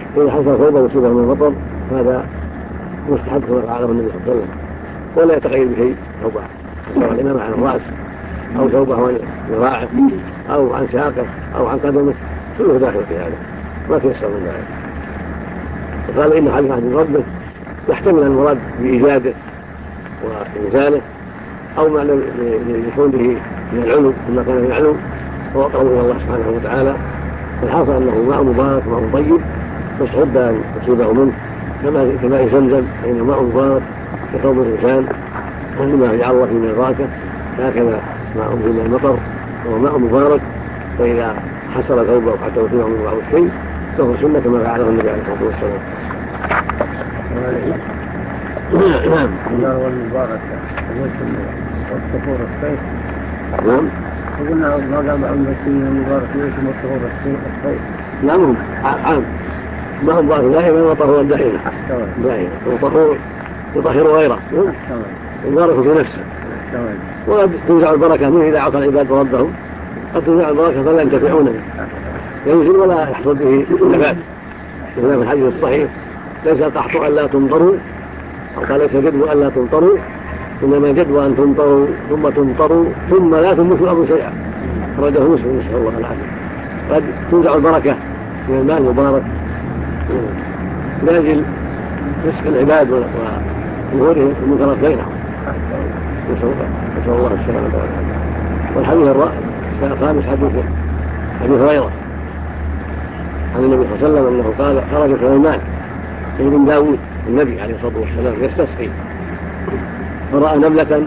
إذا حصل ثوبه وصيبه من المطر هذا مستحب كما فعله النبي صلى الله عليه وسلم، ولا يتقيد بشيء ثوبه سواء الإمام عن الرأس أو ثوبه عن ذراعه أو عن ساقه أو عن قدمه، كله داخل في هذا ما تيسر من ذلك. وقال إن حديث عهد ربه يحتمل المراد بإيجاده وإنزاله أو ما يكون به من العلو كما كان من العلو وأقرب إلى الله سبحانه وتعالى. فالحاصل أنه ماء مبارك ماء طيب يصعب أن تصيبه منه كماء زمزم فإنه ماء مبارك كثوب الإنسان، وإنما جعل الله فيه من البركة، هكذا ماء من المطر وهو ماء مبارك، فإذا حصل ثوبه حتى يصيبه من بعض الشيء فهو سنة كما فعله النبي عليه الصلاة والسلام. نعم. الله المبارك والطهور الصيف. نعم. وقلنا ما قال بعض المسلمين المبارك يوسم الطهور الصيف. نعم عام ما هو مبارك دائما وطهور دائما دائما وطهور يطهر غيره المبارك في نفسه، وقد تنزع البركة منه إذا عصى العباد ربهم، قد تنزع البركة فلا ينتفعون به، ينزل ولا يحصل به نبات. كما في الحديث الصحيح ليس قحط ألا تمطروا، أو قال ليس جدو ألا تمطروا، إنما جدو أن تمطروا ثم تمطروا ثم لا تنبت الأرض شيئا. أخرجه مسلم نسأل الله العافية. قد تنزع البركة من الماء المبارك لاجل رزق العباد وظهورهم المنكرات بينهم، نسأل الله السلامة والعافية. والحديث الخامس حديث هريرة عن النبي صلى الله عليه وسلم أنه قال خرج سليمان ابن داود النبي عليه الصلاة والسلام يستسقي فرأى نملة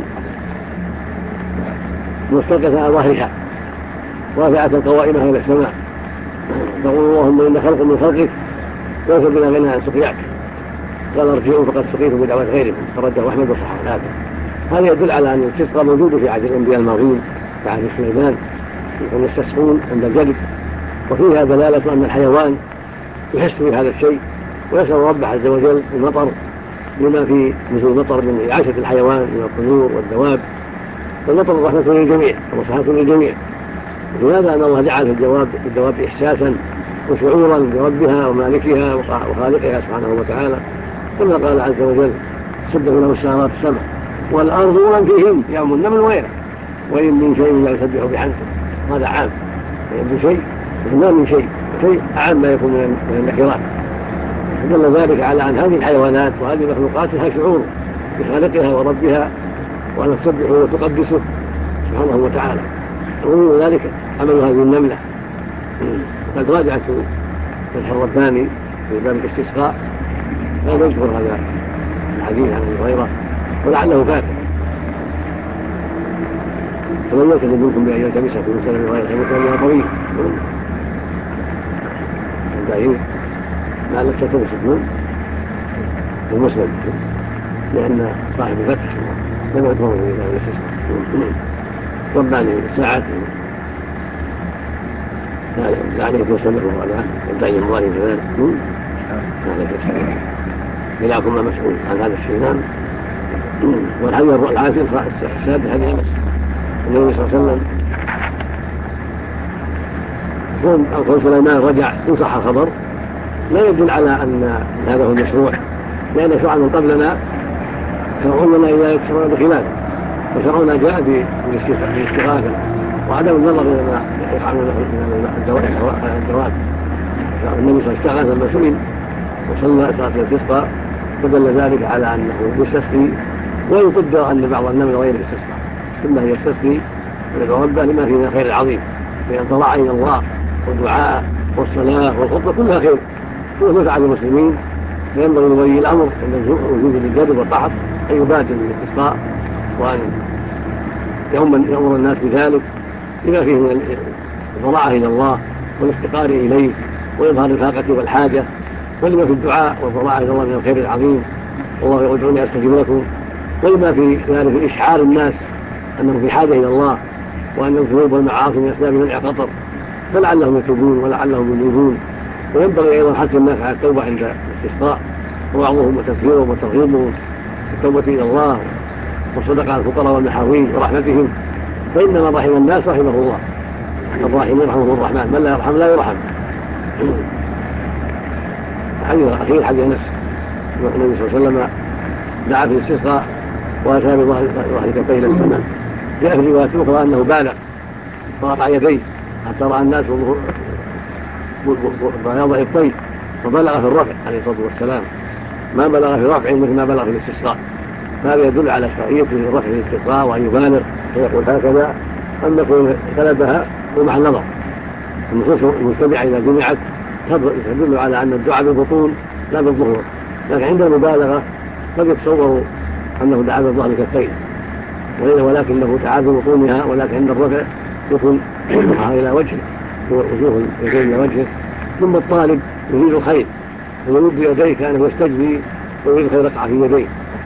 مستلقية على ظهرها رافعة قوائمها إلى السماء تقول اللهم إن خلق من خلقك ليس بنا غنى عن سقياك، قال ارجعوا فقد سقيتم بدعوات غيركم. خرجه أحمد وصححه الحاكم. هذا يدل على أن الاستسقاء موجود في عهد الأنبياء الماضين كعهد سليمان أن يستسقون عند الجلب، وفيها دلالة أن الحيوان يحس بهذا الشيء ويسأل ربه عز وجل المطر لما في نزول المطر من إعاشة الحيوان من الطيور والدواب، فالمطر رحمة للجميع ومصلحة للجميع. ولهذا أن الله جعل في الدواب إحساسا وشعورا بربها ومالكها وخالقها سبحانه وتعالى، كما قال عز وجل سبح له السماوات السبع والأرض ومن فيهن يأمرن بالخير وإن من شيء لا يسبح بحمده. هذا عام، وإن شيء ما من شيء أعم ما يكون من النكرات. دل ذلك على أن هذه الحيوانات وهذه المخلوقات لها شعور بخالقها وربها وأن تسبحه وتقدسه سبحانه وتعالى. ومن ذلك عمل هذه النملة. قد راجعت فتح الرباني في باب الاستسقاء لا يذكر هذا الحديث عن أبي هريرة ولعله فاتح. فمن يرتد منكم بأن يلتمس في مسألة غير المسألة طويل بعيد لعلك تلتمس النوم المسلم، لأن صاحب الفتح لم يذكره في باب الاستسقاء. رباني الساعات لا عليك وسلم وعلى يبتعي الموالي كذلك لا عليك وسلم بلاكم ما مسؤول عن هذا الشيء. نعم. والحديث العاشر السادس حديث أنس النبي صلى الله عليه وسلم كون سليمان رجع إن صح الخبر لا يدل على أن هذا هو المشروع، لأن شرعا من قبلنا شرعنا إذا يكسرون بخلافه، وشرعنا جاء بالاستغاثة وعدم النظر إلى ما يقع من الدواب. النبي صلى الله عليه وسلم لما سئل وصلى صلاة الاستسقاء فدل ذلك على أنه يستسقي، ويقدر أن بعض النمل غير الاستسقاء ثم يستسقي ويدعو ربه لما فيه من الخير العظيم، لأن تضرع إلى الله والدعاء والصلاة والخطبة كلها خير كلها منفعة للمسلمين. فينبغي لولي الأمر عند وجود الجدب والقحط أن يبادر بالاستسقاء وأن يأمر الناس بذلك لما فيه من الضراعة إلى الله والافتقار إليه وإظهار الفاقة والحاجة، ولما في الدعاء والضراعة إلى الله من الخير العظيم والله يقول ادعوني أستجب لكم، ولما في ذلك إشعار الناس أنهم في حاجة إلى الله وأن الذنوب والمعاصي من أسباب منع خطر، فلعلهم يتوبون ولعلهم ينيبون. وينبغي أيضا حث الناس على التوبة عند الاستسقاء ووعظهم وتذكيرهم وترغيبهم التوبة إلى الله والصدقة على الفقراء والمحاوين ورحمتهم، فإن من رحم الناس رحمه الله، الراحمين رحمه الرحمن، من لا يرحم لا يرحم. أخير حديث أنس النبي صلى الله عليه وسلم دعا في الاستسقاء وأتى بظهر كفيه إلى السماء. جاء في رواية أخرى أنه بالغ ورفع يديه حتى رأى الناس بياض إبطيه وبلغ في الرفع عليه الصلاة والسلام، ما بلغ في رفع مثل ما بلغ في الاستسقاء. هذا يدل على شرعية الرفع في الاستسقاء وأن يبالغ ويقول هكذا، أن يكون طلبها ومع النظر. النصوص المتبعة إذا جمعت تدل على أن الدعاء بالبطون لا بالظهور، لكن عند المبالغة قد يتصور أنه دعا بالظهر كفيه، ولكنه دعا ببطونها، ولكن عند الرفع يكون إلى وجهه، وجوه اليدين إلى وجهه. ثم الطالب يريد الخير ويمد يديه كأنه يستجدي ويريد الخير يقع في يديه،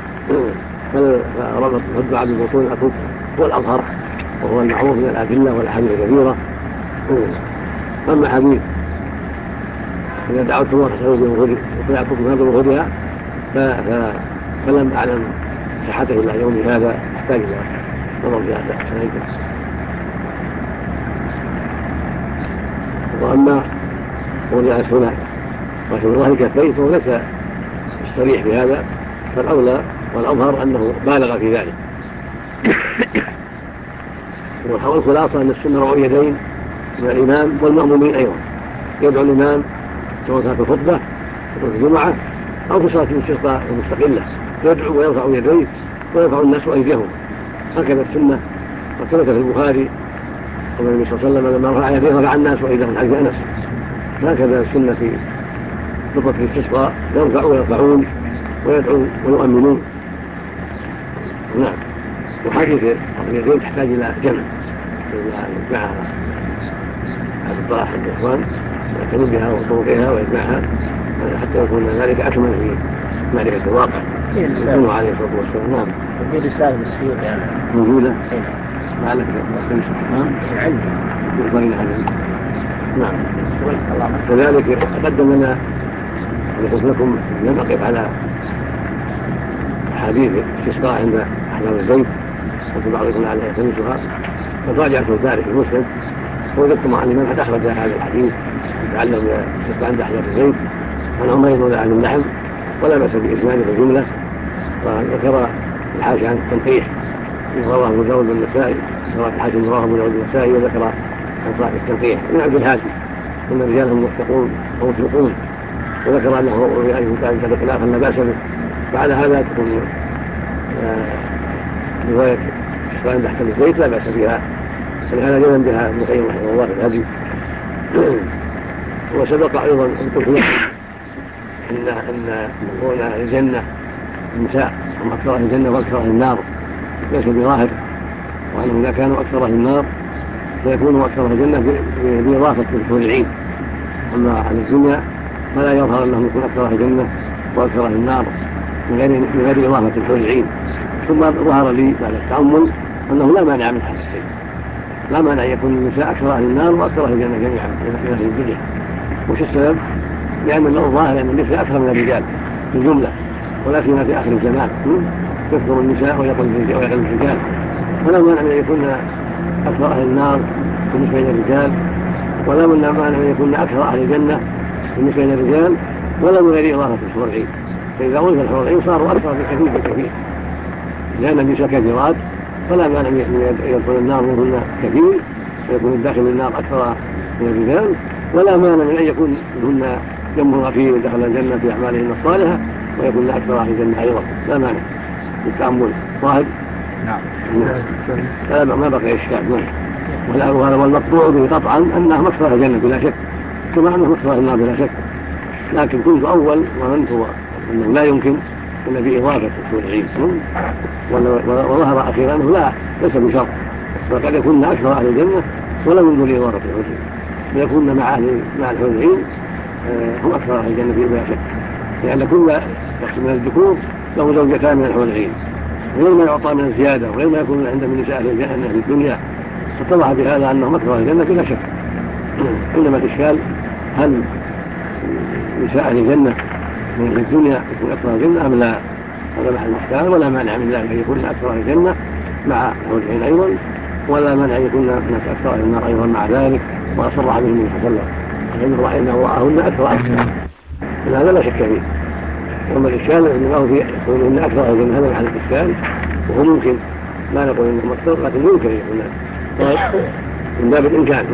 فربط الدعاء بالبطون الأكف هو الأظهر وهو المعروف من الأدلة والأحاديث الكثيرة. أما حديث إذا دعوت الله فيأكل بظهورها فلم أعلم صحته إلى يوم هذا، أحتاج إلى نظر في هذا سنيته. وأما وضع هنا وفي الله كفيه فهو ليس الصريح بهذا، فالأولى والأظهر أنه بالغ في ذلك. والخلاصة أن السنة رفع اليدين من الإمام والمأمومين أيضا. يدعو الإمام سواء كانت الخطبة أو الجمعة أو في صلاة الاستسقاء المستقلة، يدعو ويرفع يديه ويرفع الناس أيديهم، هكذا السنة. وثبت في البخاري أن النبي صلى الله عليه وسلم لما رفع يديه رفع الناس أيديهم حديث أنس. هكذا السنة في خطبة الاستسقاء، يرفع ويرفعون ويدعو ويؤمنون. نعم. وحديث اليدين تحتاج إلى جمع مع هذا الطرح الإخوان يعتنوا بها وطرقها ويجمعها حتى يكون ذلك أكمل في معرفة الواقع. يكون عليه الصلاة والسلام. نعم. في رسالة مسيوط يعني موجودة لعلك عندي يخبرين عنها. نعم. كذلك تقدم لنا قلت لكم لم أقف على حديث الاستسقاء عند أحباب الزيت، وفي بعضكم على يلتمسها، فراجعت الباري في المسند ووجدت مع الإمام قد أخرج هذا الحديث يتعلق بالاستسقاء عند أحباب الزيت عن عمير مولى أهل اللحم، ولا بأس بإسناده في الجملة. وذكر الحاشي عن التنقيح رواه أبو داود والنسائي، رواه الحاكم رواه أبو داود والنسائي، وذكر عن صاحب التنقيح من عبد الهادي إن رجالهم موثقون أو مطلقون، وذكر أنه رؤيه كان خلافا لا بأس به. فعلى هذا تكون رواية الاستسقاء عند أحباب الزيت لا بأس بها، فلهذا جزم بها ابن القيم رحمه الله في الهدي. وسبق أيضا أن قلت لكم أن كون أهل الجنة النساء هم أكثر أهل الجنة وأكثر أهل النار ليس بظاهر، وأنهم إذا كانوا أكثر أهل النار فيكونوا أكثر أهل الجنة بإضافة الحور العين. أما أهل الدنيا فلا يظهر أنهم يكون أكثر أهل الجنة وأكثر أهل النار من غير إضافة الحور العين. ثم ظهر لي بعد التأمل أنه لا مانع من هذا الشيء، لا مانع يكون النساء أكثر أهل النار وأكثر أهل الجنة جميعا من أهل الدنيا. وش السبب؟ لأن الظاهر أن النساء أكثر من الرجال في الجملة، ولكن في آخر الزمان تكثر النساء ويقل الرجال، ولا مانع من أن يكون أكثر أهل النار بالنسبة للرجال، ولا مانع من أن يكون أكثر أهل الجنة بالنسبة للرجال، ولا من غير إضافة الحور العين. فإذا أضيف الحور العين صاروا أكثر بكثير، لأن النساء كثيرات فلا مانع من يدخل النار منهن كثير ويكون الداخل النار أكثر من الرجال، ولا مانع من أن يكون منهن جمه غفير دخل الجنة في أعمالهن الصالحة ويكون أكثر أهل الجنة أيضا، لا مانع بالتأمل ظاهر. نعم. ما بقي إشكال. وهذا والمقطوع به قطعا أنهم أكثر أهل الجنة بلا شك، كما أنهم أكثر أهل النار بلا شك. لكن كنت أول وظننت أنه لا يمكن أن بإضافة الحور العين، وظهر أخيرا أنه ليس بشرط، وقد يكون أكثر أهل الجنة ولا من دون إضافة الحور العين، ويكون مع الحور العين هم أكثر أهل الجنة بلا شك، لأن كل شخص من الذكور له زوجتان من الحور العين، غير ما يعطى من الزيادة وغير ما يكون عند من نساء أهل الدنيا، فاتضح بهذا أنهم أكثر أهل الجنة بلا شك. إنما الإشكال هل نساء أهل الجنة من الدنيا يكون أكثر أهل الجنة أم لا؟ هذا محل الإشكال. ولا مانع من ذلك أن يكون أكثر أهل الجنة مع الحور العين أيضا، ولا مانع أن يكون هناك أكثر أهل النار أيضا مع ذلك، وصرح به النبي صلى الله عليه وسلم أن رأينا وراءهن أكثر. هذا لا شك فيه. وأما الإشكال أنه في يكون أكثر من هذا محل الإشكال، وهو ممكن لا نقول أنه مقصود لكن يمكن يكون من باب الإمكان.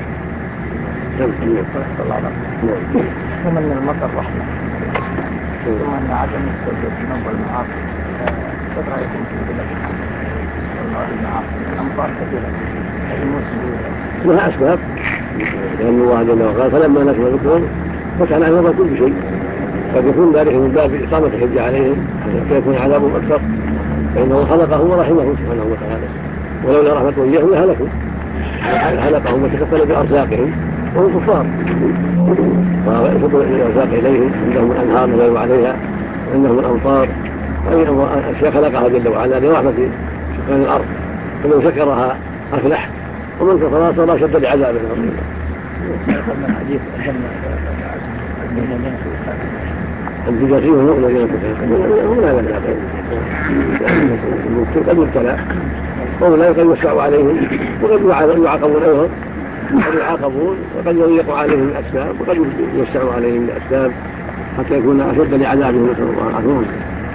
ثم أن المطر رحمة، ثم أن عدم التسبب في نوع المعاصي. كيف رأيكم في بلاد المعاصي؟ الأمطار كثيرة في الموسم لها أسباب، لأن الله جل وعلا فلما نزل بكم فتح عنهم كل شيء، قد يكون ذلك من باب إقامة الحجة عليهم حتى يكون عذابهم أكثر، فإنه خلقهم ورحمهم سبحانه وتعالى، ولولا رحمته إياهم لهلكوا، خلقهم وتكفل بأرزاقهم وهم كفار، فيفضل الأرزاق إليهم، عندهم الأنهار نزلوا عليها، عندهم الأمطار، أشياء خلقها جل وعلا لرحمة سكان الأرض، فمن شكرها أفلح ومن كفرها صار أشد لعذابه. الجزائيين هم الذين هم لا يعلمون قد يبتلى ولا قد يوسع عليهم وقد يعاقبون أيضا، قد يعاقبون وقد يضيق عليهم الأسباب وقد يوسع عليهم الأسباب حتى يكون أشد لعذابهم، نسأل الله العافية.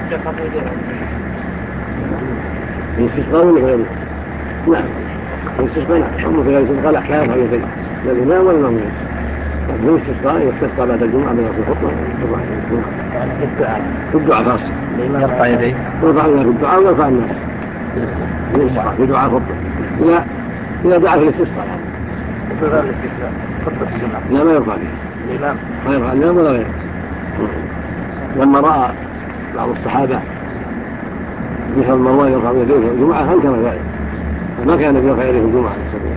الاستسقاء ولا غيره؟ نعم الاستسقاء نعم، أما في غير الاستسقاء الأحكام هي بين الإمام والمأموم. في الاستسقاء يستسقى بعد الجمعة من الخطبة يعني في الدعاء خاصة، يرفع يديه يرفع في الدعاء ويرفع الناس في دعاء خطبة إذا دعا في الاستسقاء يعني. في غير الاستسقاء خطبة الجمعة لا ما يرفع الإمام، ما يرفع الإمام ولا غيره. لما رأى بعض الصحابة مثل مروان يرفع يديه في الجمعة أنكر ذلك، فما كان يرفع يديه في الجمعة.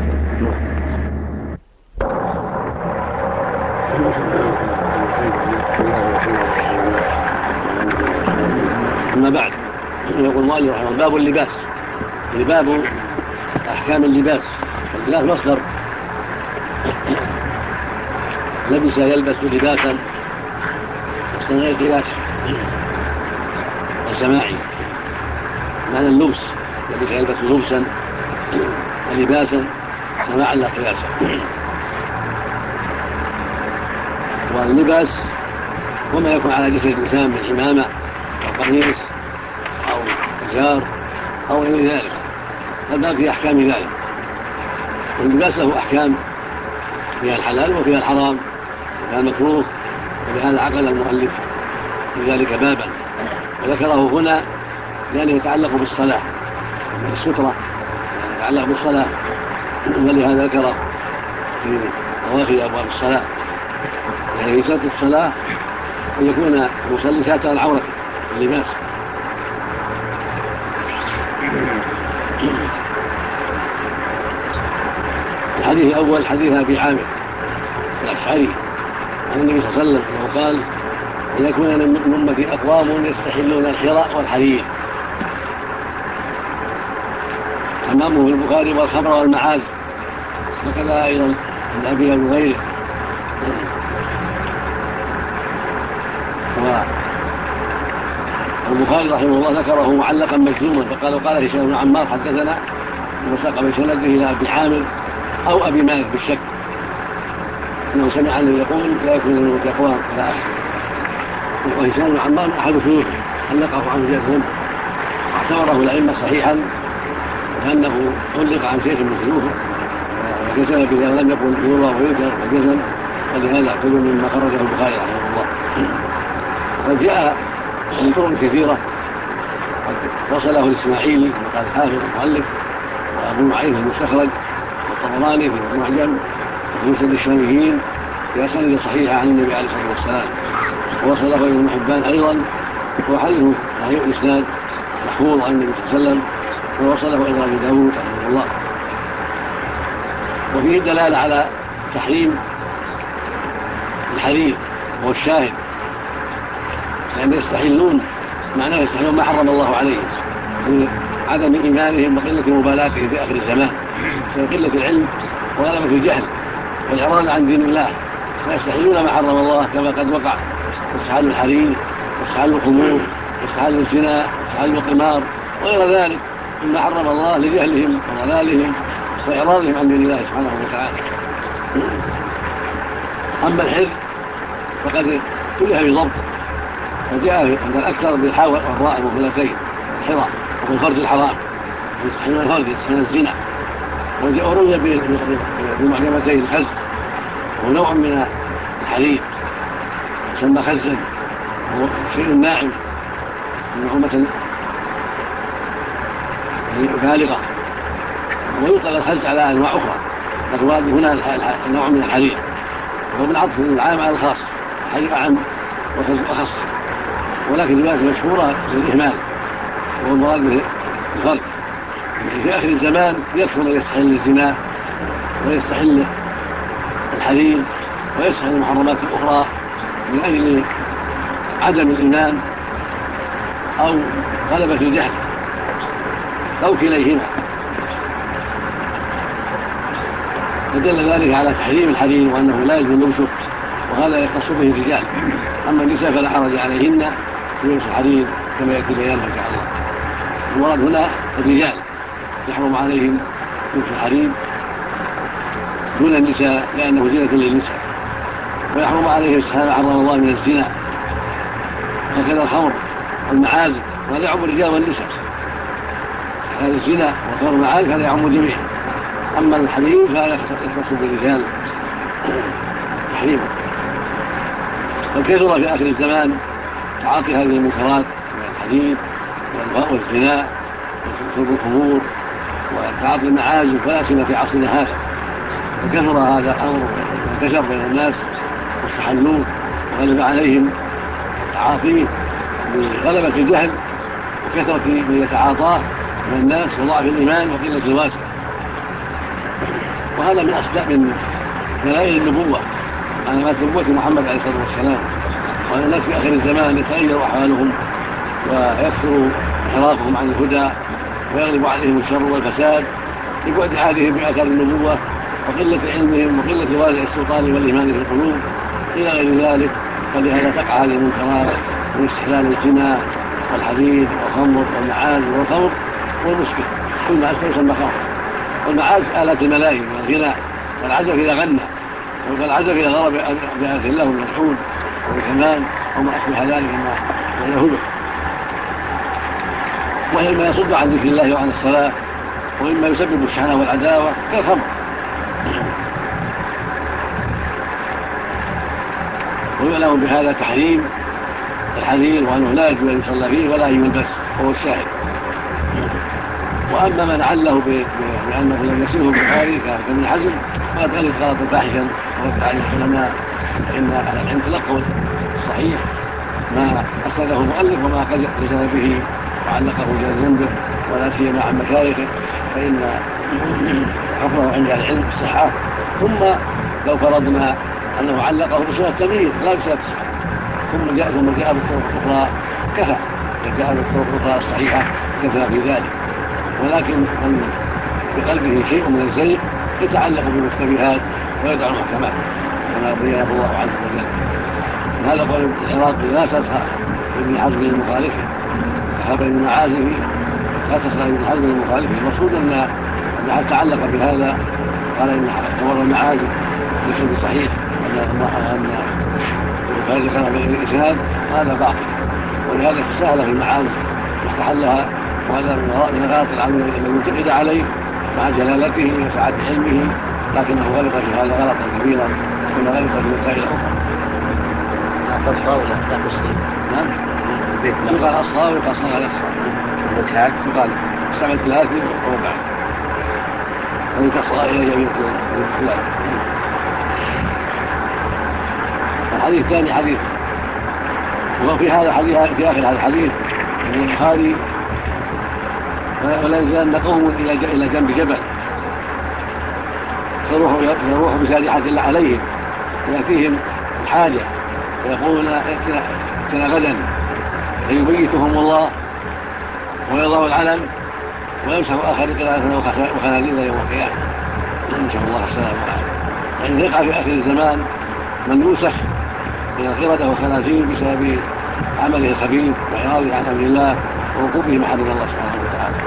أما بعد يقول المؤلف رحمه الله: باب اللباس. باب أحكام اللباس. اللباس مصدر لبس يلبس لباسا، غير قياس وسماعي، معنى اللبس لبس يلبس لبسا ولباسا سماعا لا قياسا. واللباس وما يكون على جسد الإنسان من إمامة أو قميص أو إزار أو غير ذلك، الباب في أحكام ذلك. واللباس له أحكام فيها الحلال وفيها الحرام وفيها المكروه، ولهذا عقد المؤلف في ذلك بابا وذكره هنا لأنه يتعلق بالصلاة بالسترة، يتعلق بالصلاة، ولهذا ذكره في أواخر أبواب الصلاة يعني في شرط الصلاة أن يكون المصلي ساترا العورة اللباس. الحديث الأول حديث أبي عامر الأشعري عن النبي صلى الله عليه وسلم أنه قال: أن يكون من أمتي أقوام يستحلون الحراء والحرير. أمامه في البخاري: والخمر والمعازف، وكذا أيضا عند أبي وغيره. والبخاري رحمه الله ذكره معلقا مجزوما، فقال هشام بن عمار حدثنا، وساق بسنده إلى أبي عامر أو أبي مالك بالشك أنه سمع الذي يقول: لا يكون الموت أقوام إلى آخره. وهشام بن عمار أحد شيوخه علقه عن جزم واعتبره الأئمة صحيحا، لأنه علق عن شيخ من شيوخه وجزم بذا ولم يقل يروى ويذكر وجزم، ولهذا اعتبر مما خرجه البخاري رحمه الله. وجاء من طرق كثيرة وصله الإسماعيلي كما قال الحافظ المؤلف، وأبو نعيم في المستخرج، والطبراني في المعجم، وفي مسند الشاميين بأسانيد صحيحة عن النبي عليه الصلاة والسلام، ووصله ابن حبان أيضا، وحديث صحيح الإسناد محفوظ عن النبي صلى الله عليه وسلم، ووصله أيضا أبي داود رحمه الله. وفيه دلالة على تحريم الحرير وهو الشاهد، لأن يستحلون معناه يستحلون ما حرم الله عليهم لعدم إيمانهم وقلة مبالاتهم في آخر الزمان، قلة العلم وغلبة الجهل والإعراض عن دين الله، فيستحلون ما حرم الله كما قد وقع استحلال الحرير واستحلال الخمور واستحلال الزنا واستحلال القمار وغير ذلك مما حرم الله لجهلهم وضلالهم وإعراضهم عن دين الله سبحانه وتعالى. أما الحر فقد كلها بضبط. فجاء عند الأكثر بالحاء والراء المهملتين الحراء وبالفرج الحرام يستحيل الفرج يستحيل الزنا. وروي بمعجمتين الخز ونوع من الحليب يسمى خزا وهو شيء ناعم من نعومة بالغة. ويطلق الخز على أنواع أخرى لكن هنا نوع من الحليب وهو من عطف العام على الخاص. الحليب أعم والخز أخص ولكن الرواية مشهورة للإهمال وهو المراد به الفرج. في آخر الزمان يكثر من يستحل الزنا ويستحل الحليب ويستحل المحرمات الأخرى من أجل عدم الإيمان أو غلبة الجهل أو كليهما. فدل ذلك على تحريم الحريم وأنه لا يجوز لبسه وهذا يختص به الرجال. أما النساء فلا حرج عليهن في لبس الحريم كما يأتي بيانه إن شاء الله. المراد هنا الرجال يحرم عليهم لبس الحريم دون النساء لأنه زينة للنساء. ويحرم عليه ما حرم الله من الزنا وكذا الخمر والمعازف وهذا يعم الرجال والنساء. هذا الزنا والخمر والمعازف هذا يعم جميعا. أما الحريم فلا يختص بالرجال تحريما. فكثر في آخر الزمان تعاطي هذه المنكرات من الحديد والزنا وشرب الخمور وتعاطي المعازف ولا سيما في عصرنا هذا. فكثر هذا الأمر وانتشر بين الناس واستحلوه وغلب عليهم تعاطيه بغلبة الجهل وكثرة من يتعاطاه من الناس وضعف الإيمان وقلة الواسع. وهذا من أصدق من دلائل النبوة علامات نبوة محمد عليه الصلاة والسلام. وأن الناس في آخر الزمان يتغير أحوالهم ويكثر انحرافهم عن الهدى ويغلب عليهم الشر والفساد لبعد عادهم بأثر النبوة وقلة علمهم وقلة وازع السلطان والإيمان في القلوب إلى غير ذلك. فلهذا تقع هذه المنكرات من استحلال الزنا والحديد والخمر والمعازف والخمر والمسكر. كل ما أسفل يسمى خمر. والمعازف آلات الملاهي من الغناء والعزف إذا غنى والعزف إذا ضرب بآلة له من العود والكمان وما أشبه ذلك من اليهود. وهي ما يصد عن ذكر الله وعن الصلاة وإما يسبب الشحنة والعداوة كالخمر. ويعلم بهذا تحريم الحرير وأنه لا يجوز أن يصلى فيه ولا يلبس وهو الشاهد. وأما من عله بأنه لم يصله البخاري كابن حزم فقد غلط غلطا فاحشا ورد عليه العلماء فإن أهل العلم تلقوا الصحيح ما أسنده المؤلف وما قد اقتسم به وعلقه جازم به ولا سيما عن مشايخه فإن حكمه عند العلم الصحة. ثم لو فرضنا أنه علقه بصورة التمييز لا بصورة الصحة ثم جاء بالطرق الأخرى كفى جاء بالطرق الأخرى الصحيحة كفى في ذلك. ولكن من بقلبه شيء من الزيغ يتعلق بالمشتبهات ويدع المحكمات كما بينه الله عز وجل. هذا قول العراقي لا تسخى ابن حزم المخالفه ذهب المعازف لا تسخى ابن حزم المخالفه. المقصود ان تعلق بهذا قال ان خبر المعازف ليس بصحيح ان البخاري كان بالاسناد هذا باطل ولهذا تساهل في المعازف واستحلها. وهذا من الغلط العظيم الذي انتقد عليه مع جلالته وسعة علمه لكنه غلط في هذا غلطا كبيرا كما غلط في مسائل اخرى. تصفى ولا لا تصفي؟ نعم يقال اصفى ويقال صغر الاصفى والتحاك يقال 7 وربع هذه تصفى الى جميع الخلاف. الحديث الثاني حديث وفي هذا الحديث في اخر هذا الحديث من البخاري ولا يزال قوم إلى جنب جبل فيروح بسادحة الله عليهم ويأتيهم الحاجة ويقولون ائتنا غدا فيبيتهم الله ويضع العلم ويمسح آخر قراءة وخنازير يوم القيامة نسأل الله السلامة والعافية. يعني يقع في آخر الزمان من يوسخ من القردة والخنازير بسبب عمله الخبيث وإعراضه عن أمر الله وركوبه محارم الله سبحانه وتعالى.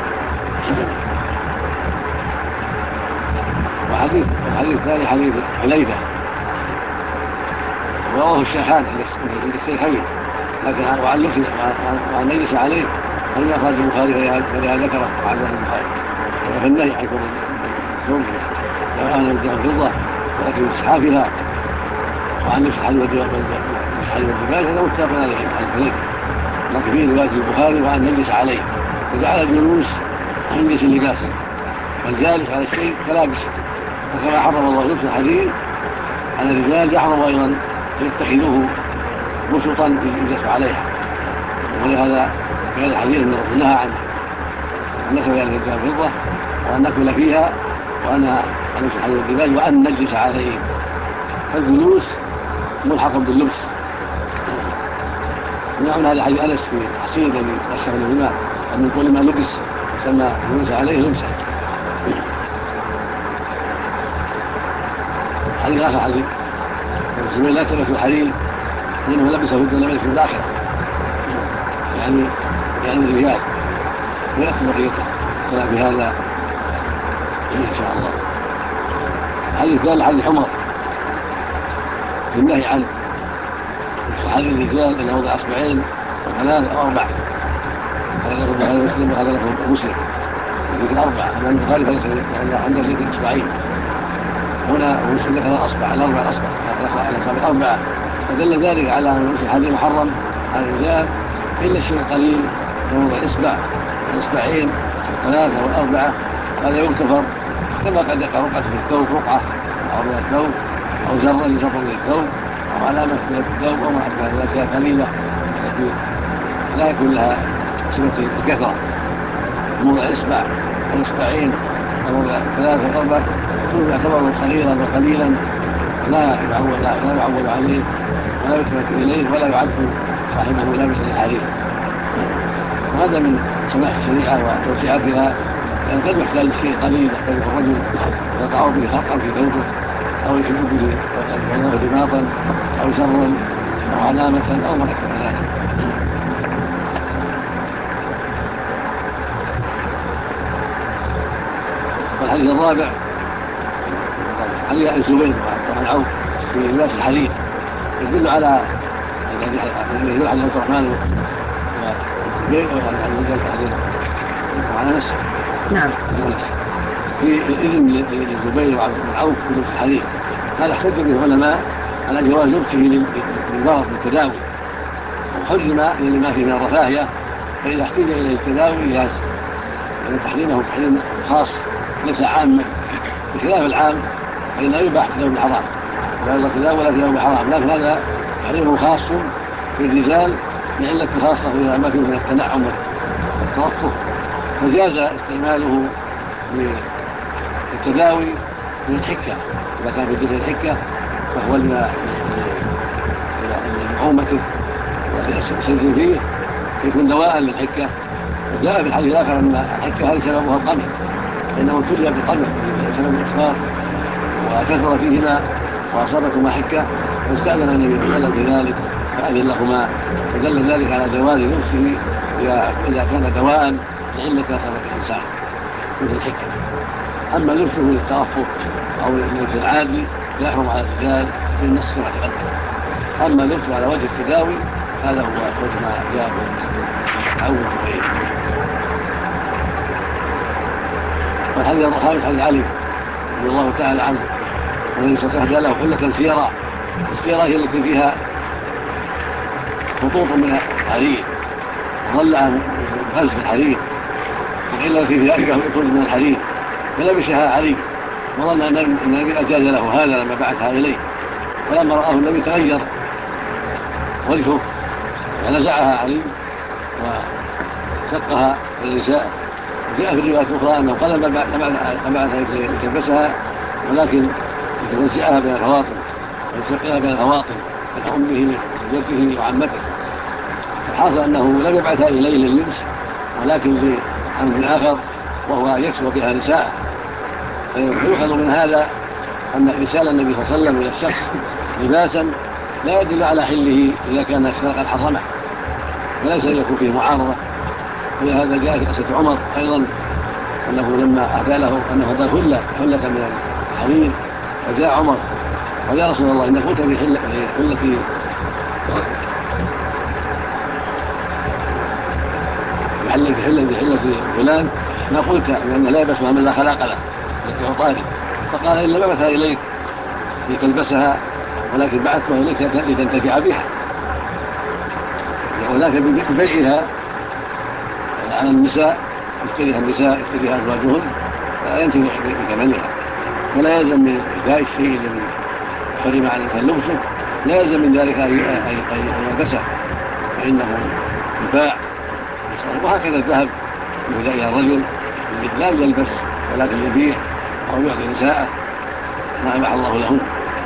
الحديث الثاني حديث حليفة رواه الشيخان عند الشيخين، لكن وعن نجس عليه أن أخرج البخاري فلها ذكره وعدم البخاري وفي النهي عن كون الثوب وأهل الجهة الفضة ولكن إسحافها وعن نفس الحديث والجبال هذا متفق عليه عن الحديث، لكن في رواية البخاري وأن نجس عليه وجعل الجلوس عن جنس اللباس والجالس على الشيء كلابس، وكما حرم الله لبس الحرير على الرجال يحرم أيضا أن يتخذوه بسطا يجلس عليها. ولهذا في هذا الحديث أن الرسول نهى عنه أن نكل على الجهة الفضة وأن نكل فيها وأنا على الحديث والجبال وأن نجلس عليه، فالجلوس ملحق باللبس. ونحن هذا حديث أنس في الحصير الذي رشح العلماء أن كل ما لبس سمى الجلوس عليه لبسا. حديث آخر حديث الزبير لا تلبس الحرير لأنه لبسه في الدنيا لبس في الآخرة، يعني الرجال ويأخذ بقيته طلع بهذا إن شاء الله. حديث ثالث حديث حمر في النهي عن حديث الرجال إلى وضع أصبعين وثلاث أو أربع، هذا يقول هذا مسلم وهذا يقول مسلم ذكر أربع، أما البخاري عنده ذكر إصبعين، هنا ومسلم ذكر الأصبع الأربع الأصبع أربعة، فدل ذلك على أن الحديث محرم على الرجال إلا الشيء القليل كوضع الإصبعين ثلاثة والأربعة، هذا يغتفر كما قد يقع رقعة في الثوب رقعة أو من الثوب أو زرا يزر من الثوب أو علامة من الثوب أو ما أشبه الأشياء قليلة التي لا يكون لها صفة الكثرة، موضع إصبع أو إصبعين أو موضع ثلاثة وأربعة يعتبر صغيرا وقليلا لا يعول عليه ولا يثبت إليه ولا يعد صاحبه لابسا للحرير. وهذا من سماح الشريعة وتوسعتها، لأن قد يحتاج شيء قليل يحتاج الرجل يقع به خطأ في ثوبه أو يشد به رباطا أو شرا أو علامة أو ما أشبه ذلك. والحديث الرابع حديث الزبير طبعا عوف في لباس الحرير يدل على يدل على عبد الرحمن والزبير وعلى نفسه. نعم. في إذن للزبير وعبد العوف في لبس الحرير، هذا احتج به العلماء على جواز لبسه للمرض بالتداوي، وحرم لما فيه من الرفاهية، فإذا احتج إلى التداوي جاز، لأن تحريمه تحريم خاص ليس عاما بخلاف العام، فإن لا يباح التداوي بالحرام ولا التداوي ولا التداوي بالحرام، لكن هذا تحريمه خاص بالرجال لعلة خاصة ما فيه من التنعم والترفه، فجاز استعماله للتداوي من الحكة إذا كان في جسد الحكة فهو لنعومته ويسجل فيه يكون دواء للحكة. وجاء في الحديث الآخر أن الحكة هذه سببها القمح، فإنه ابتلي بالقمح بسبب الإصفار وكثر فيهما وأصابتهما حكة، فاستأذن النبي صلى الله عليه وسلم في ذلك فأذن لهما، فدل ذلك على جواز لبسه إذا كان دواء لعلة أصابت الإنسان مثل الحكة. أما لبسه للترفه أو للبس العادي يحرم على الرجال بالنص كما تقدم. أما لبسه على وجه التداوي هذا هو وجه ما جاء بالعون وغيره. والحديث الخامس حديث علي رضي الله تعالى عنه والنبي صلى الله عليه وسلم له حلة سيرا، السيرا هي التي فيها خطوط من الحرير ظل عن غزف الحرير، وإلا فيها أشبه خطوط من الحرير، فلبسها علي وظن أن النبي أجاز له هذا لما بعثها إليه، فلما رآه النبي تغير وجهه ونزعها علي وشقها للنساء. جاء في الرواية الأخرى أنه قال لما يتلبسها ولكن يتوزعها بين الخواطر ويشقها بين الخواطر من أمه وزوجته وعمته. الحاصل أنه لم يبعثها إليه لللبس ولكن لأمر آخر وهو يكسو بها نساء. فيؤخذ من هذا أن إرسال النبي صلى الله عليه وسلم إلى الشخص لباسا لا يدل على حله إذا كان الشرع قد حرمه، وليس يكون فيه معارضة. ولهذا جاء في قصة عمر أيضا أنه لما أهدى له أنه هدى حلة من الحرير، فجاء عمر قال يا رسول الله إنك قلت في حلة بحلة فلان ما قلت لأن لا يلبسها من لا خلاق له التي هو طاري. فقال إلا ما مثل إليك لتلبسها ولكن بعثتها إليك لتنتفع بها، ولكن ببيعها على النساء يشتريها أزواجهم ينتفع بثمنها، ولا يلزم من إيفاء الشيء الذي حرم على الإنسان لبسه، لا يلزم من ذلك أن يلبسه فإنه يباع. وهكذا الذهب يهدى إلى الرجل لا يلبس ولكن يبيع أو يعطي نساءه ما أباح الله لهم.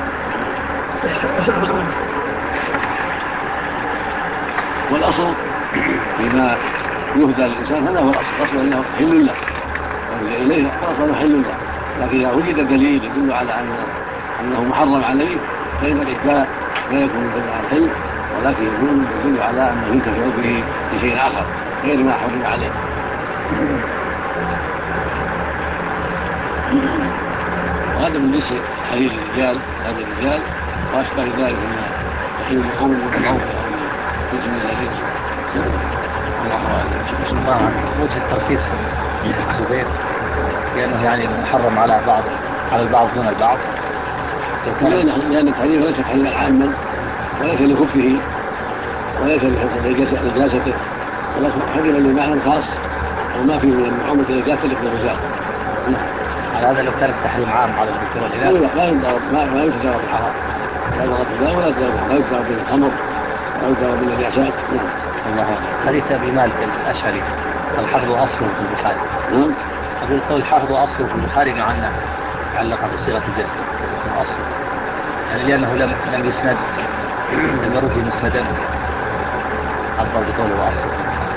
والأصل فيما يهدى للإنسان هذا هو الأصل أنه حل له ويهدى إليه فأصله حل له، لكن إذا وجد دليل يدل على أنه محرم عليه فإن الإهداء لا يكون يدل على الحل، ولكن يدل على أنه ينتفع به في شيء آخر غير ما حرم عليه. وهذا بالنسبة حرير الرجال هذا الرجال وأشبه ذلك مما يحل الأمر والموت أو الجسم الذي الله أعلم. وجه الترخيص الزبير لأنه يعني محرم على البعض دون البعض، لأن التحريم ليس تحريما عاما وليس لكفه وليس لنجاسته، ولكن تحريما لمعنى خاص وما فيه من النعومة النجاسة للرجال. على هذا لو كان التحريم عام على الذكر والإناث لا يتجاوز الحرام، لا يضرب بالله ولا لا يتجاوز بالخمر ولا يتجاوز بالنجاسات. الله. حديث أبي مالك الأشعري الحرب أصله في البخاري. أقول قول الحرب أصله في البخاري مع أنه علق بصيغة الجزم أصله يعني لأنه لم يسند لم يرد مسندا عبر بقوله أصله.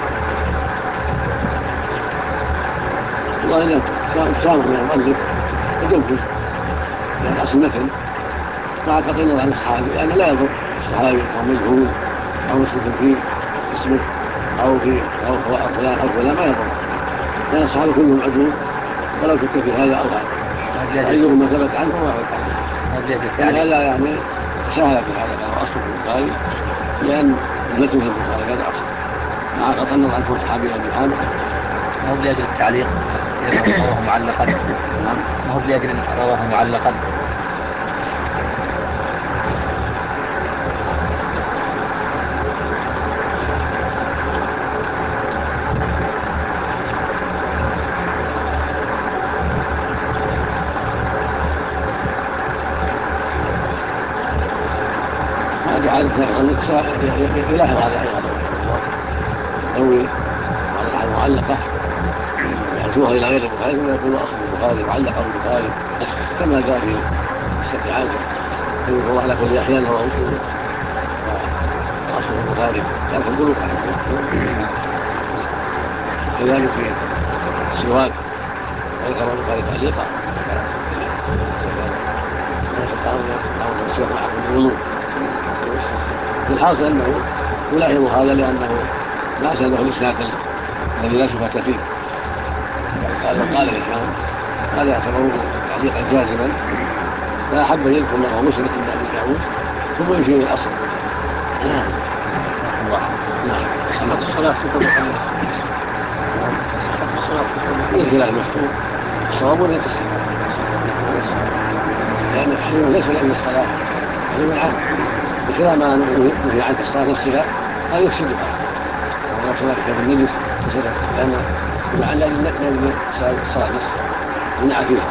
والله إذا كان من المؤلف يجوز لأن أصل مثل مع قطعنا عن الصحابي لأن لا يضر الصحابي أو مجهول أو مسلم فيه اسمه أو فلان أو فلان ما يضر، لأن الصحابة كلهم عدول ولو كنت في هذا أو هذا أيهم ما ثبت عنه ما ثبت عنه. هذا يعني سهل في هذا كان أصل في البخاري لأن ذكره في البخاري هذا أصل مع قطعنا عن الصحابي أبي حامد. ما هو لأجل التعليق رواه معلقا. ما هو لأجل رواه معلقا. يلاحظ هذا أيضا يروي على المعلقة يأتوها إلى غير البخاري ويقول أصل البخاري معلق أو البخاري كما جاء في قصة عائشة يقول الله على كل أحيان رواه مسلم وأصل البخاري لكن البلوغ كذلك في السواك وذكر البخاري تعليقا الحاصل أنه يلاحظ هذا لأنه لا أسنده الإسناد الذي لا شبهة فيه. قال الإسلام هذا يعتبره تعليقا جازما، لا أحب يذكر له مسلم من أبي داود ثم يشير الأصل. صلاة الصلاة في طبق من خلال المحكوم الصواب ولا تسلم، لأن التحريم ليس لأن الصلاة تحريم عام بخلاف ما نهي عنك الصلاة نفسها لا يفسدها ولا صلاة كتاب النجس لأن معنى لأن الصلاة نفسها منع فيها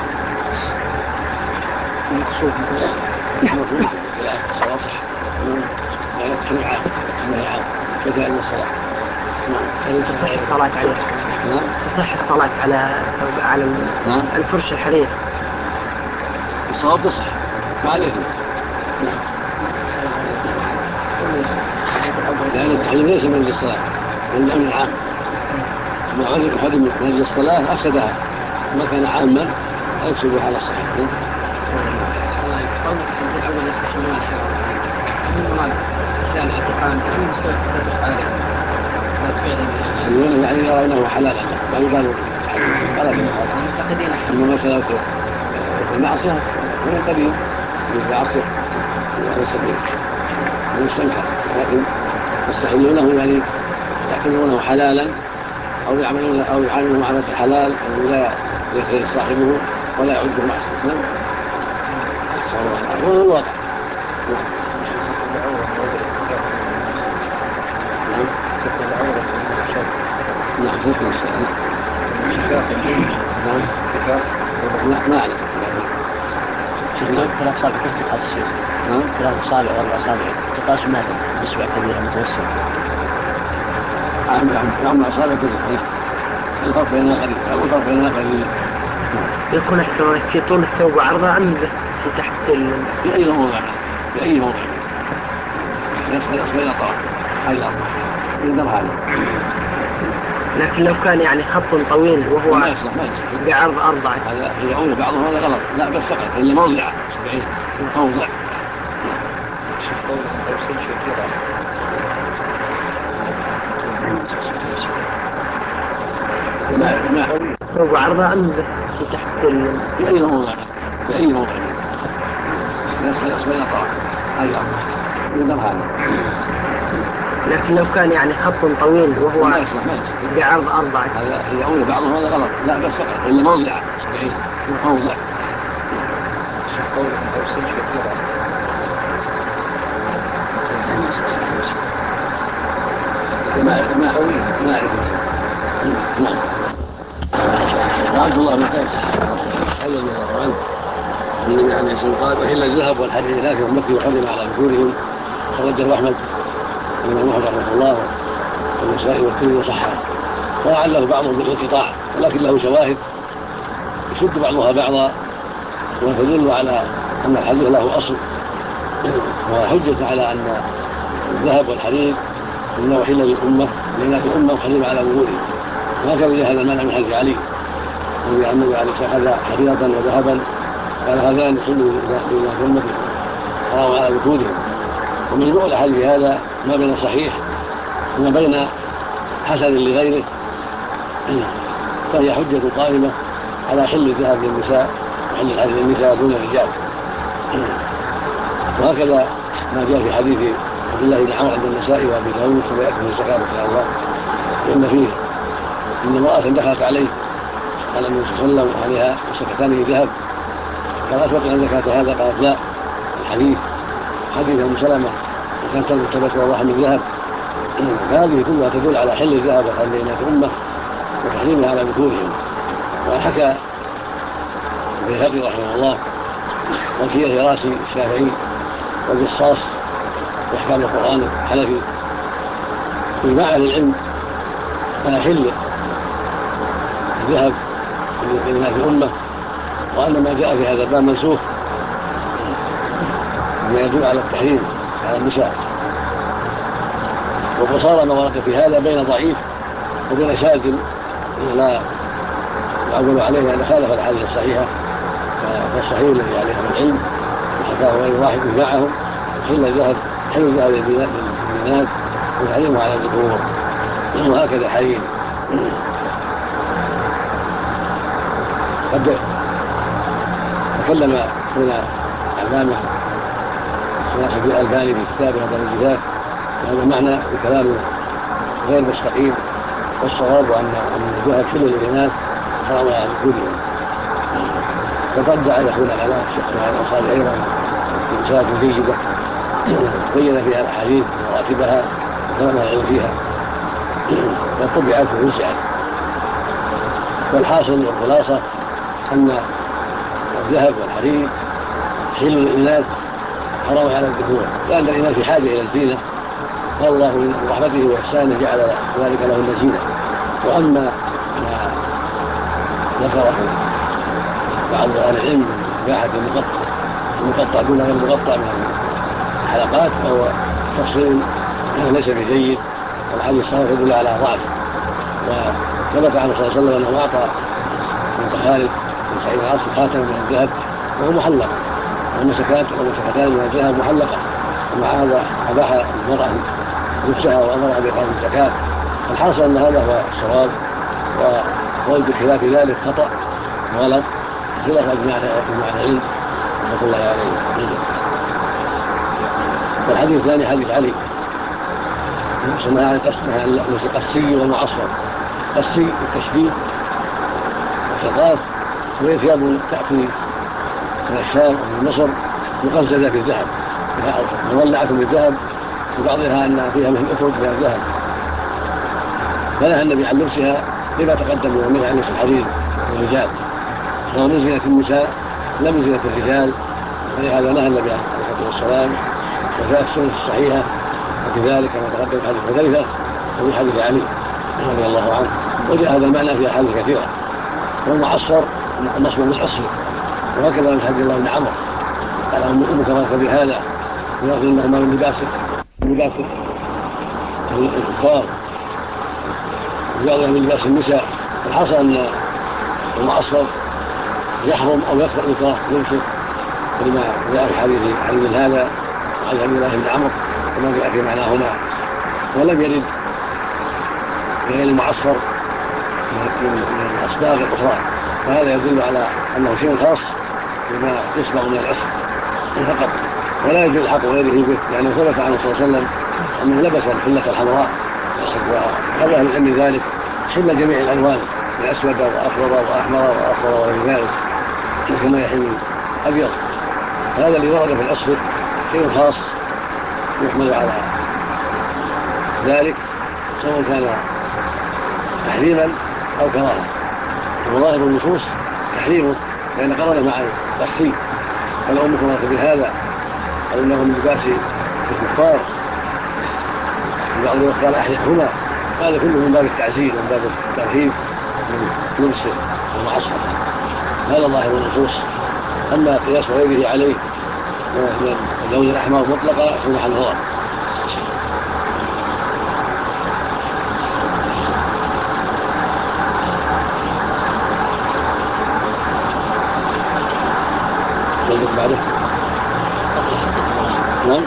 المقصود المفروض لا الصلاة صح لأن التحريم عام النهي عام كذا أن الصلاة يعني تصح الصلاة عليه. تصح الصلاة على الفرش الحرير. الصواب تصح مع الإثم. لأن التحريم ليس من أجل الصلاة من الأمر عام، ما حرم من أجل الصلاة أفسدها ما كان عاما يفسد على الصحة. قوله في الأول يستحلون الحرام هل المراد كان اعتقاد أم بسبب يحلونه يعني يرونه حلالا ما يقالوا حلالا أما مسألة المعصية من قديم في العصر يستنكر، لكن يستعملونه يعني يعتبرونه حلالا أو يعاملونه على الحلال الذي لا يخير صاحبه ولا يعده معصية. هو الواقع. نعم فكر السلام. ما أعرف. ثلاث أصابع كيف تقاس الشيء؟ ثلاث أصابع وأربع أصابع تقاس ماذا؟ بإصبع كبيرة متوسط. عم أصابع كبيرة. الفرق بينها قليل. الفرق بينها قليل. يكون احتمال في طول الثوب عرضة أم بس في تحت في أي موضع. في أي موضع. نفس بين طرف. أي أرض. يقدر هذا. لكن لو كان يعني خط طويل وهو ما يصلح بعرض 4 هذا يعون بعضهم هذا غلط. لا بس فقط إلا موضع بعيد موضع. ما ثوب عرضة أم بس في تحت في أي موضع. في أي موضع. نفس بين طرف. أي أرض. يقدر هذا. لكن لو كان يعني خط طويل وهو ما يصلح بعرض 4 هذا يعون بعضهم هذا غلط. لا بس فقط إلا موضع بعيد موضع. ما أعرف. نعم. وعبد الله بن قيس رضي الله عنه أن النبي عليه الصلاة والسلام قال وحل الذهب والحرير لكن أمتي وحرم على ذكورهم. خرجه أحمد بن محمد رحمه الله والنسائي والترمذي وصححه. وعله بعضهم بالانقطاع ولكن له شواهد يشد بعضها بعضا وتدل على أن الحديث له أصل وحجة على أن الذهب والحرير إنه حل للأمة لأن الأمة وحرم على ظهورهم. وهكذا هذا المنع من حديث علي النبي عليه الصلاة والسلام أخذ حريرة وذهبا قال هذان يحل لله أمة حرام على ذكورهم. ومن نوع الحديث هذا ما بين صحيح وما بين حسن لغيره فهي حجة قائمة على حل الذهب للنساء وحل الحرير للنساء دون الرجال. وهكذا ما جاء في حديث عبد الله بن عمرو عند النسائي وابي داود كما ياتي من الزكاه ان شاء الله ان فيه ان امراه دخلت عليه قال النبي صلى الله عليه وسلم عليها سكتان ذهب قال اتوقع زكاه هذا قالت لا. الحديث حديث ام سلمه وكان تلبس تبت والله من ذهب. هذه كلها تدل على حل الذهب وحل الامه وتحريمها على ذكورهم. وحكى البيهقي رحمه الله وكيل راسي الشافعي والجصاص واحكام القران الحنفي اجماع اهل العلم على حل الذهب للناس الامه وان ما جاء في هذا الباب منسوخ ما يدل على التحريم على النساء. وصار ما ورد في هذا بين ضعيف وبين شاذ لا يعول عليه ان خالف الحديث الصحيحه. فالصحيح الذي عليه العلم وحكاه غير واحد معهم حل الذهب للناس وتحريمه على الذكور وهكذا حريم. قد تكلم هنا علامه ناصر الألباني في كتابه هذا الجهاد هذا معنى الكلام غير مستقيم والصواب ان الذهب حل للناس حرام على ذكورهم. وقد دعا يكون العلامه الشيخ الانصاري ايضا رسالة جيدة بين فيها الأحاديث وراتبها وكلامها العلم فيها وطبعت ووسعت. والحاصل والخلاصة أن الذهب والحرير حل للإناث حرام على الذكور لأن الإناث في حاجة إلى الزينة والله من رحمته وإحسانه جعل ذلك لهن زينة. وأما ما ذكره بعض أهل العلم إباحة المقطع دون غير المقطع من الحلقات فهو تفصيل ليس بجيد والحديث الصحيح يدل على ضعف. وثبت عنه صلى الله عليه وسلم أنه أعطى بنت خالد بن سعيد العاص خاتما من الذهب وهو محلق ومسكتان من الذهب محلقة ومع هذا أباح المرأة لبسها وأمرها بإخراج الزكاة. الحاصل أن هذا هو الصواب ووجد خلاف ذلك خطأ وغلط خلاف أجماع العلم رحمة الله عليه. والحديث الثاني حديث علي سماها قسي والمعصفر. قسي التشديد والشقاف، وهي ثياب تأتي من الشام ومن مصر مقززة بالذهب مولعة بالذهب، وبعضها أن فيها مثل أفرد من الذهب، فنهى النبي عن لبسها لما تقدم من النهي عن لبس الحرير للرجال، وهو من زينة النساء لا من زينة الرجال، ولهذا نهى النبي عليه الصلاة والسلام. وجاءت السنة الصحيحة وكذلك كما تقدم حديث حذيفة وفي حديث علي رضي الله عنه، وجاء هذا المعنى في أحاديث كثيرة. والمعصفر مصدر من الأصل، وهكذا من حديث الله بن عمرو قال أمك مرك بهذا ويأخذ إنهما من لباس الكفار وبعضها من لباس النساء. الحاصل أن المعصفر يحرم أو يكره لبسه لما جاء في حديث علي بن هذا وعن عبد الله بن عمرو وما جاء في معناهما، ولم يرد غير المعصفر من الأصباغ الأخرى، فهذا يدل على أنه شيء خاص بما يصبغ من الأسد فقط، ولا يجوز حق غيره به، لأنه ثبت عنه صلى الله عليه وسلم أنه لبس الحلة الحمراء، وقال أهل العلم ذلك حل جميع الألوان من أسود وأخضر وأحمر وأصفر وغير ذلك كما يحل أبيض. هذا اللي ورد في الأسود شيء خاص يحمل على ذلك سواء كان تحريما أو كراهة، وظاهر النصوص تحريمه لأن قرن مع القسي فلو أمك مرك بهذا أو إنه من لباس الكفار، بعض قال أحرقهما، هذا كله من باب التعزير ومن باب الترهيب من لبس المعصفر. هذا ظاهر النصوص. أما قياس غيره عليه من اللون الأحمر مطلقا سمح النظر. بعده نعم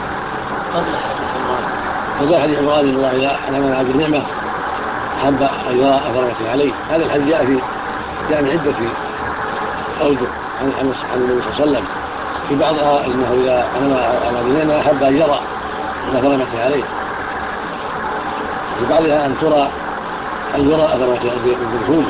فذا حديث عمران الله إذا أنعم على عبد النعمة حب أن يرى أثر نعمته عليه. هذا الحديث جاء من عدة أوجه عن النبي صلى الله عليه وسلم، في بعضها أنه إذا أنعم على عبد النعمة حب أن يرى أثر نعمته عليه، في بعضها أن يرى أثر نعمته بالدخول،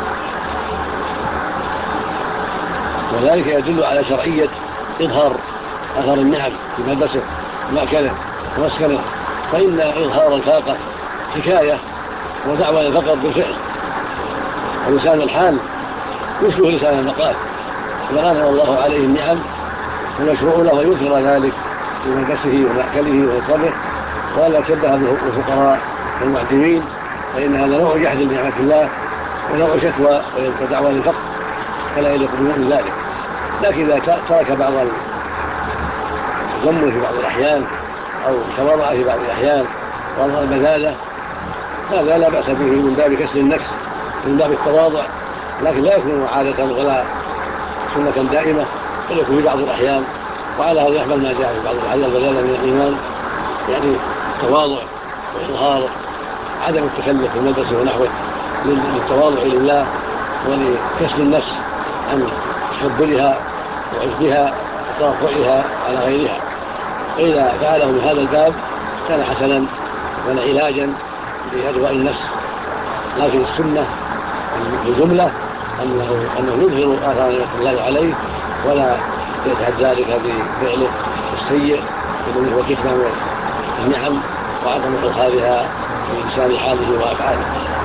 وذلك يدل على شرعية إظهار أثر النعم في ملبسه مأكله ومسكنه، فإن إظهار الفاقة حكاية ودعوى الفقر بالفعل، ولسان الحال يشبه لسان المقال. إذا أنعم الله عليه النعم فمشروع له يظهر ذلك في ملبسه ومأكله ومشربه، ولا يشبه بالفقراء والمعدمين، فإن هذا نوع جحد لنعمة الله ونوع شكوى ودعوى للفقر، فلا يليق بمؤمن ذلك. لكن إذا ترك بعض التجمل في بعض الأحيان أو تواضع في بعض الأحيان وأظهر البذالة، هذا لا بأس به من باب كسر النفس، من باب التواضع، لكن لا يكون عادة ولا سنة دائمة، بل يكون في بعض الأحيان. وعلى هذا يحمل ما جاء في بعض الأحيان البذالة من الإيمان، يعني التواضع وإظهار عدم التكلف في الملبس ونحوه للتواضع لله ولكسر النفس عن تكبرها وعجبها وترفعها على غيرها. فإذا فعله من هذا الباب كان حسنا وكان علاجا لأدواء النفس. لكن السنة الجملة أنه يظهر آثار نعمة الله عليه ولا يجحد ذلك بفعله السيء الذي هو كتمان النعم وعدم إظهارها في لسان حاله وأفعاله.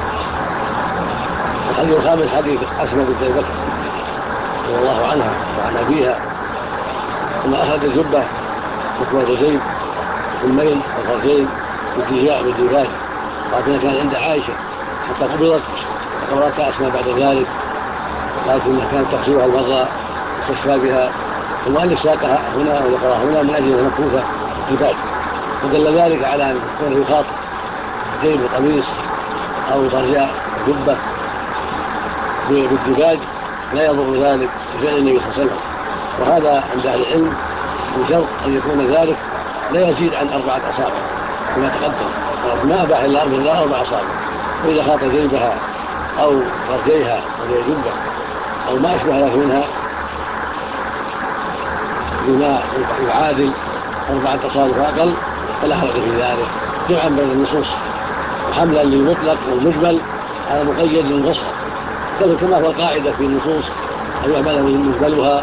الحديث الخامس حديث أسماء بنت بكر رضي الله عنها وعن أبيها ثم أخذ الجبة مكواتين في الميل والغرزين بالديباج، وأعطينا كان عند عائشة حتى قبضت وقبضتها أسماء بعد ذلك، قالت إنها كانت تغسلها المرة وتشفى بها. المؤلف ساقها هنا وذكرها هنا من أجل مكوفة الديباج، ودل ذلك على أن يكون يخاط جيب القميص أو غرزاء جبة بالديباج لا يضر ذلك بفعل النبي صلى الله عليه وسلم. وهذا عند أهل العلم بشرط أن يكون ذلك لا يزيد عن 4 أصابع كما تقدم، ما أباح إلا 4 أصابع. وإذا خاط جيبها أو غرزيها وهي جبة أو ما أشبه ذلك منها بما يعادل 4 تصارف أقل فلا حرج في ذلك، جمعا بين النصوص وحملا للمطلق والمجمل على مقيد المفصل، كما هو القاعدة في النصوص أن يعمل مجملها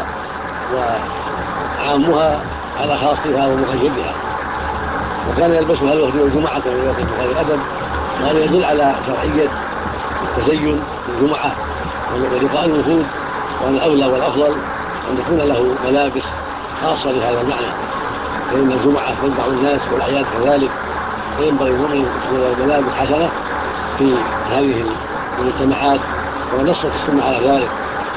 وعامها على خاصها ومقيدها. وكان يلبسها الوفد والجمعة كما يلبس بخاري الأدب، وهذا يدل على شرعية التزين بالجمعة ولقاء الوفود، وأن الأولى والأفضل أن يكون له ملابس خاصة لهذا المعنى، فإن الجمعة تنفع الناس والأعياد كذلك، فينبغي المؤمن يكون ملابس حسنة في هذه المجتمعات، ونصت السنة على ذلك.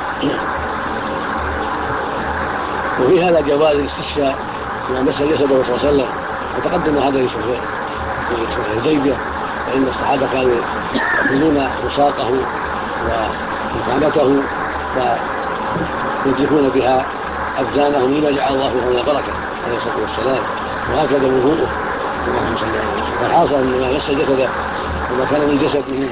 وفي هذا جواز الاستشفاء بما مس جسده صلى الله عليه وسلم، وتقدم هذا في صلح الحديبية، فإن الصحابة كانوا يأخذون وساقه ومكانته فيدركون بها أبدانهم لما جعل الله فيها من البركة عليه الصلاة والسلام، وهكذا وضوءه اللهم صل على وسلم. فالحاصل أن ما مس جسده وما كان من جسده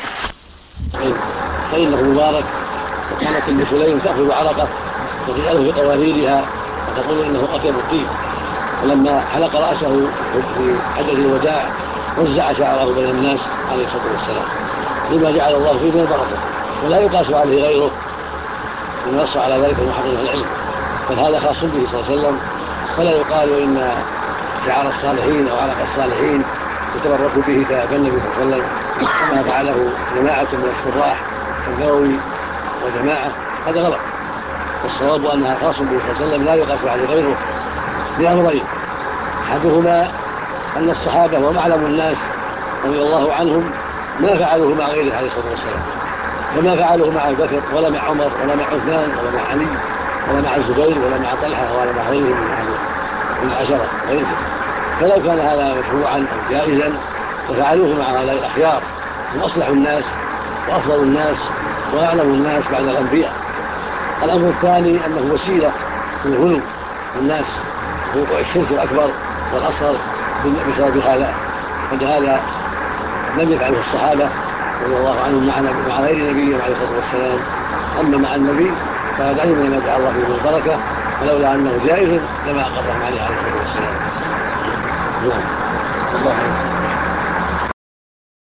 فإنه مبارك. وكانت ام سليم تأخذ عرقه وتجعله في قواريرها وتقول إنه أطيب الطيب، ولما حلق رأسه في حجة الوداع وزع شعره بين الناس عليه الصلاة والسلام لما جعل الله فيه من البركة، ولا يقاس عليه غيره من نص على ذلك المحققين العلم، بل هذا خاص به صلى الله عليه وسلم، فلا يقال إن شعار الصالحين أو عرق الصالحين يتبرك به كالنبي صلى الله عليه وسلم كما فعله جماعة من الشراح النووي وجماعة، هذا غلط. والصواب أنها خاص به صلى الله عليه وسلم لا يقاس عليه غيره لأمرين: أحدهما أن الصحابة ومعلم الناس رضي الله عنهم ما فعلوه مع غيره عليه الصلاة والسلام، فما فعلوه مع أبي بكر ولا مع عمر ولا مع عثمان ولا مع علي ولا مع الزبير ولا مع طلحة ولا مع غيرهم من العشرة غيره. فلو كان هذا مشروعا أو جائزا ففعلوه مع هؤلاء الأخيار، هم أصلح الناس وأفضل الناس وأعلم الناس بعد الأنبياء. الأمر الثاني أنه وسيلة للغلو الناس ووقوع الشرك الأكبر والأصغر بسبب هذا، فلهذا لم يفعله الصحابة رضي الله عنهم مع غير نبيهم عليه الصلاة والسلام. أما مع النبي فقد علمنا ما جعل الله فيه من البركة، ولولا أنه جائز لما أقرهم عليه الصلاة والسلام.